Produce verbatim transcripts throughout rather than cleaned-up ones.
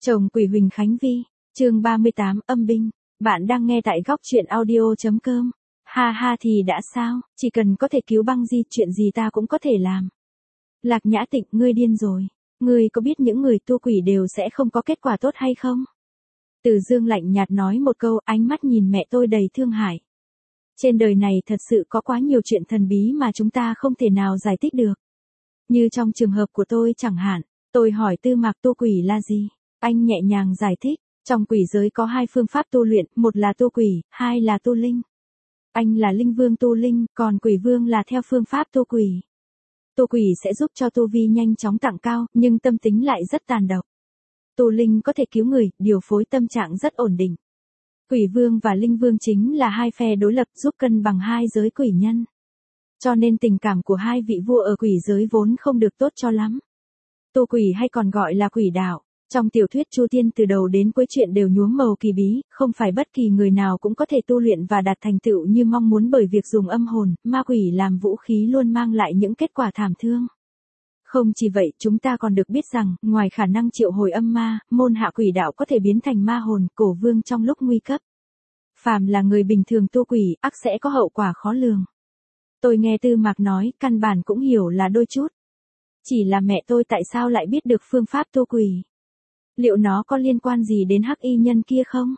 Chồng quỷ Huỳnh Khánh Vi, chương ba mươi tám, âm binh. Bạn đang nghe tại góc truyện audio.com. Ha ha thì đã sao, chỉ cần có thể cứu băng di, chuyện gì ta cũng có thể làm. Lạc Nhã Tịch, ngươi điên rồi. Ngươi có biết những người tu quỷ đều sẽ không có kết quả tốt hay không? Từ Dương lạnh nhạt nói một câu, ánh mắt nhìn mẹ tôi đầy thương hại. Trên đời này thật sự có quá nhiều chuyện thần bí mà chúng ta không thể nào giải thích được. Như trong trường hợp của tôi chẳng hạn, tôi hỏi Tư Mạc tu quỷ là gì? Anh nhẹ nhàng giải thích, trong quỷ giới có hai phương pháp tu luyện, một là tu quỷ, hai là tu linh. Anh là linh vương tu linh, còn quỷ vương là theo phương pháp tu quỷ. Tu quỷ sẽ giúp cho tu vi nhanh chóng tăng cao, nhưng tâm tính lại rất tàn độc. Tu linh có thể cứu người, điều phối tâm trạng rất ổn định. Quỷ vương và linh vương chính là hai phe đối lập giúp cân bằng hai giới quỷ nhân. Cho nên tình cảm của hai vị vua ở quỷ giới vốn không được tốt cho lắm. Tu quỷ hay còn gọi là quỷ đạo. Trong tiểu thuyết Chu Tiên từ đầu đến cuối chuyện đều nhuốm màu kỳ bí, không phải bất kỳ người nào cũng có thể tu luyện và đạt thành tựu như mong muốn bởi việc dùng âm hồn, ma quỷ làm vũ khí luôn mang lại những kết quả thảm thương. Không chỉ vậy, chúng ta còn được biết rằng, ngoài khả năng triệu hồi âm ma, môn hạ quỷ đạo có thể biến thành ma hồn, cổ vương trong lúc nguy cấp. Phàm là người bình thường tu quỷ, ắt sẽ có hậu quả khó lường. Tôi nghe Tư Mạc nói, căn bản cũng hiểu là đôi chút. Chỉ là mẹ tôi tại sao lại biết được phương pháp tu quỷ? Liệu nó có liên quan gì đến hắc y nhân kia không?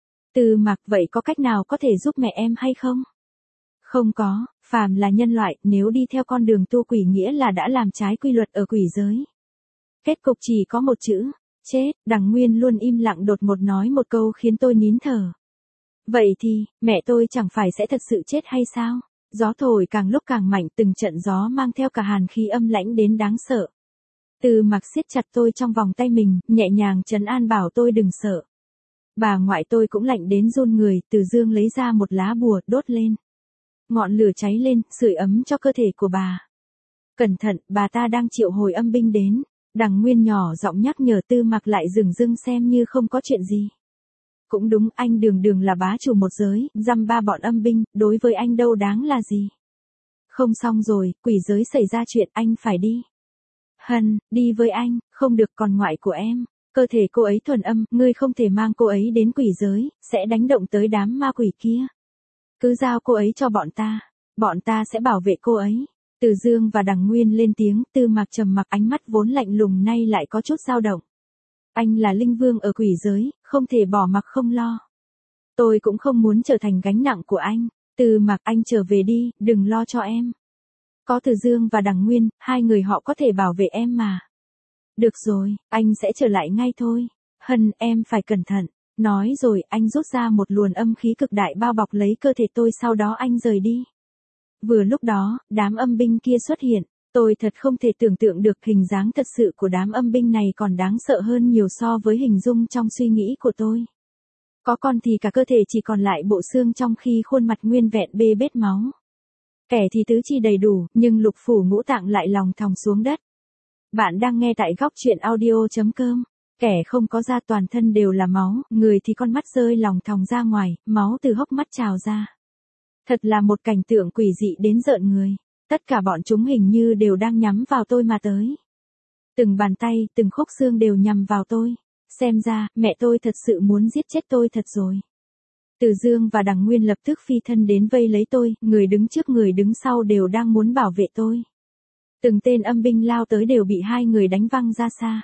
Tư Mạc, vậy có cách nào có thể giúp mẹ em hay không? Không có, phàm là nhân loại, nếu đi theo con đường tu quỷ nghĩa là đã làm trái quy luật ở quỷ giới. Kết cục chỉ có một chữ, chết. Đằng Nguyên luôn im lặng đột ngột nói một câu khiến tôi nín thở. Vậy thì, mẹ tôi chẳng phải sẽ thật sự chết hay sao? Gió thổi càng lúc càng mạnh, từng trận gió mang theo cả hàn khí âm lãnh đến đáng sợ. Tư Mạc siết chặt tôi trong vòng tay mình, nhẹ nhàng trấn an bảo tôi đừng sợ. Bà ngoại tôi cũng lạnh đến run người, Từ Dương lấy ra một lá bùa, đốt lên. Ngọn lửa cháy lên, sưởi ấm cho cơ thể của bà. Cẩn thận, bà ta đang triệu hồi âm binh đến. Đằng Nguyên nhỏ giọng nhắc nhở, Tư Mạc lại dừng dưng xem như không có chuyện gì. Cũng đúng, anh đường đường là bá chủ một giới, dăm ba bọn âm binh, đối với anh đâu đáng là gì. Không xong rồi, quỷ giới xảy ra chuyện, anh phải đi. Hân, đi với anh, không được, còn ngoại của em. Cơ thể cô ấy thuần âm, ngươi không thể mang cô ấy đến quỷ giới, sẽ đánh động tới đám ma quỷ kia. Cứ giao cô ấy cho bọn ta, bọn ta sẽ bảo vệ cô ấy. Từ Dương và Đằng Nguyên lên tiếng, Tư Mạc trầm mặc, ánh mắt vốn lạnh lùng nay lại có chút dao động. Anh là linh vương ở quỷ giới, không thể bỏ mặc không lo. Tôi cũng không muốn trở thành gánh nặng của anh. Tư Mạc, anh trở về đi, đừng lo cho em. Có Từ Dương và Đằng Nguyên, hai người họ có thể bảo vệ em mà. Được rồi, anh sẽ trở lại ngay thôi. Hân, em phải cẩn thận. Nói rồi, anh rút ra một luồng âm khí cực đại bao bọc lấy cơ thể tôi, sau đó anh rời đi. Vừa lúc đó, đám âm binh kia xuất hiện. Tôi thật không thể tưởng tượng được hình dáng thật sự của đám âm binh này còn đáng sợ hơn nhiều so với hình dung trong suy nghĩ của tôi. Có con thì cả cơ thể chỉ còn lại bộ xương trong khi khuôn mặt nguyên vẹn bê bết máu. Kẻ thì tứ chi đầy đủ, nhưng lục phủ ngũ tạng lại lòng thòng xuống đất. Bạn đang nghe tại góc truyện audio.com. Kẻ không có da toàn thân đều là máu, người thì con mắt rơi lòng thòng ra ngoài, máu từ hốc mắt trào ra. Thật là một cảnh tượng quỷ dị đến rợn người. Tất cả bọn chúng hình như đều đang nhắm vào tôi mà tới. Từng bàn tay, từng khúc xương đều nhằm vào tôi. Xem ra, mẹ tôi thật sự muốn giết chết tôi thật rồi. Từ Dương và Đằng Nguyên lập tức phi thân đến vây lấy tôi, người đứng trước người đứng sau đều đang muốn bảo vệ tôi. Từng tên âm binh lao tới đều bị hai người đánh văng ra xa.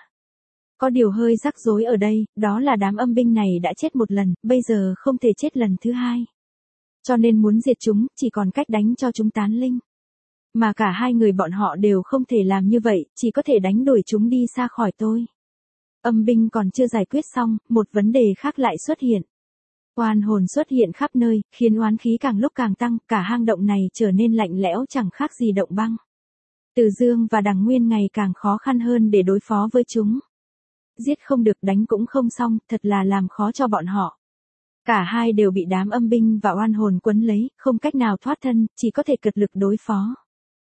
Có điều hơi rắc rối ở đây, đó là đám âm binh này đã chết một lần, bây giờ không thể chết lần thứ hai. Cho nên muốn diệt chúng, chỉ còn cách đánh cho chúng tán linh. Mà cả hai người bọn họ đều không thể làm như vậy, chỉ có thể đánh đuổi chúng đi xa khỏi tôi. Âm binh còn chưa giải quyết xong, một vấn đề khác lại xuất hiện. Oan hồn xuất hiện khắp nơi, khiến oán khí càng lúc càng tăng, cả hang động này trở nên lạnh lẽo chẳng khác gì động băng. Từ Dương và Đằng Nguyên ngày càng khó khăn hơn để đối phó với chúng. Giết không được, đánh cũng không xong, thật là làm khó cho bọn họ. Cả hai đều bị đám âm binh và oan hồn quấn lấy, không cách nào thoát thân, chỉ có thể cật lực đối phó.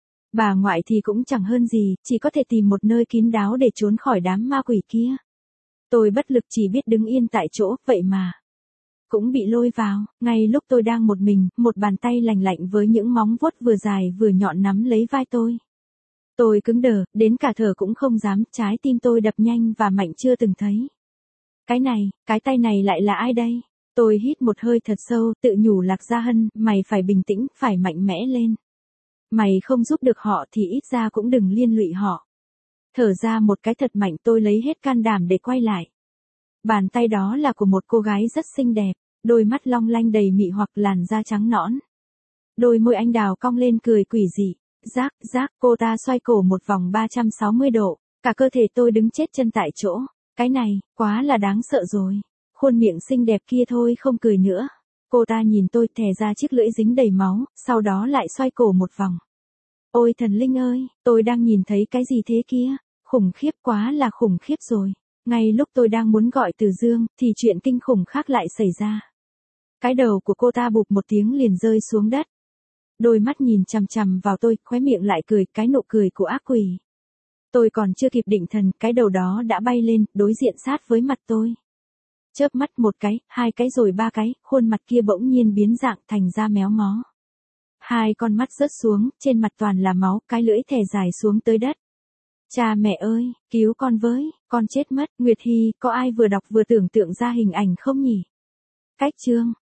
Bà ngoại thì cũng chẳng hơn gì, chỉ có thể tìm một nơi kín đáo để trốn khỏi đám ma quỷ kia. Tôi bất lực chỉ biết đứng yên tại chỗ, vậy mà cũng bị lôi vào. Ngay lúc tôi đang một mình, một bàn tay lành lạnh với những móng vuốt vừa dài vừa nhọn nắm lấy vai tôi. Tôi cứng đờ, đến cả thở cũng không dám, trái tim tôi đập nhanh và mạnh chưa từng thấy. Cái này, cái tay này lại là ai đây? Tôi hít một hơi thật sâu, tự nhủ Lạc Gia Hân, mày phải bình tĩnh, phải mạnh mẽ lên. Mày không giúp được họ thì ít ra cũng đừng liên lụy họ. Thở ra một cái thật mạnh, tôi lấy hết can đảm để quay lại. Bàn tay đó là của một cô gái rất xinh đẹp, đôi mắt long lanh đầy mị hoặc, làn da trắng nõn. Đôi môi anh đào cong lên cười quỷ dị. Rác, rác, cô ta xoay cổ một vòng ba trăm sáu mươi độ, cả cơ thể tôi đứng chết chân tại chỗ. Cái này, quá là đáng sợ rồi. Khuôn miệng xinh đẹp kia thôi không cười nữa. Cô ta nhìn tôi thè ra chiếc lưỡi dính đầy máu, sau đó lại xoay cổ một vòng. Ôi thần linh ơi, tôi đang nhìn thấy cái gì thế kia? Khủng khiếp, quá là khủng khiếp rồi. Ngay lúc tôi đang muốn gọi Từ Dương, thì chuyện kinh khủng khác lại xảy ra. Cái đầu của cô ta bụp một tiếng liền rơi xuống đất. Đôi mắt nhìn chằm chằm vào tôi, khóe miệng lại cười, cái nụ cười của ác quỷ. Tôi còn chưa kịp định thần, cái đầu đó đã bay lên, đối diện sát với mặt tôi. Chớp mắt một cái, hai cái rồi ba cái, khuôn mặt kia bỗng nhiên biến dạng thành ra méo mó. Hai con mắt rớt xuống, trên mặt toàn là máu, cái lưỡi thè dài xuống tới đất. Cha mẹ ơi, cứu con với, con chết mất. Nguyệt Hy, có ai vừa đọc vừa tưởng tượng ra hình ảnh không nhỉ? Cách chương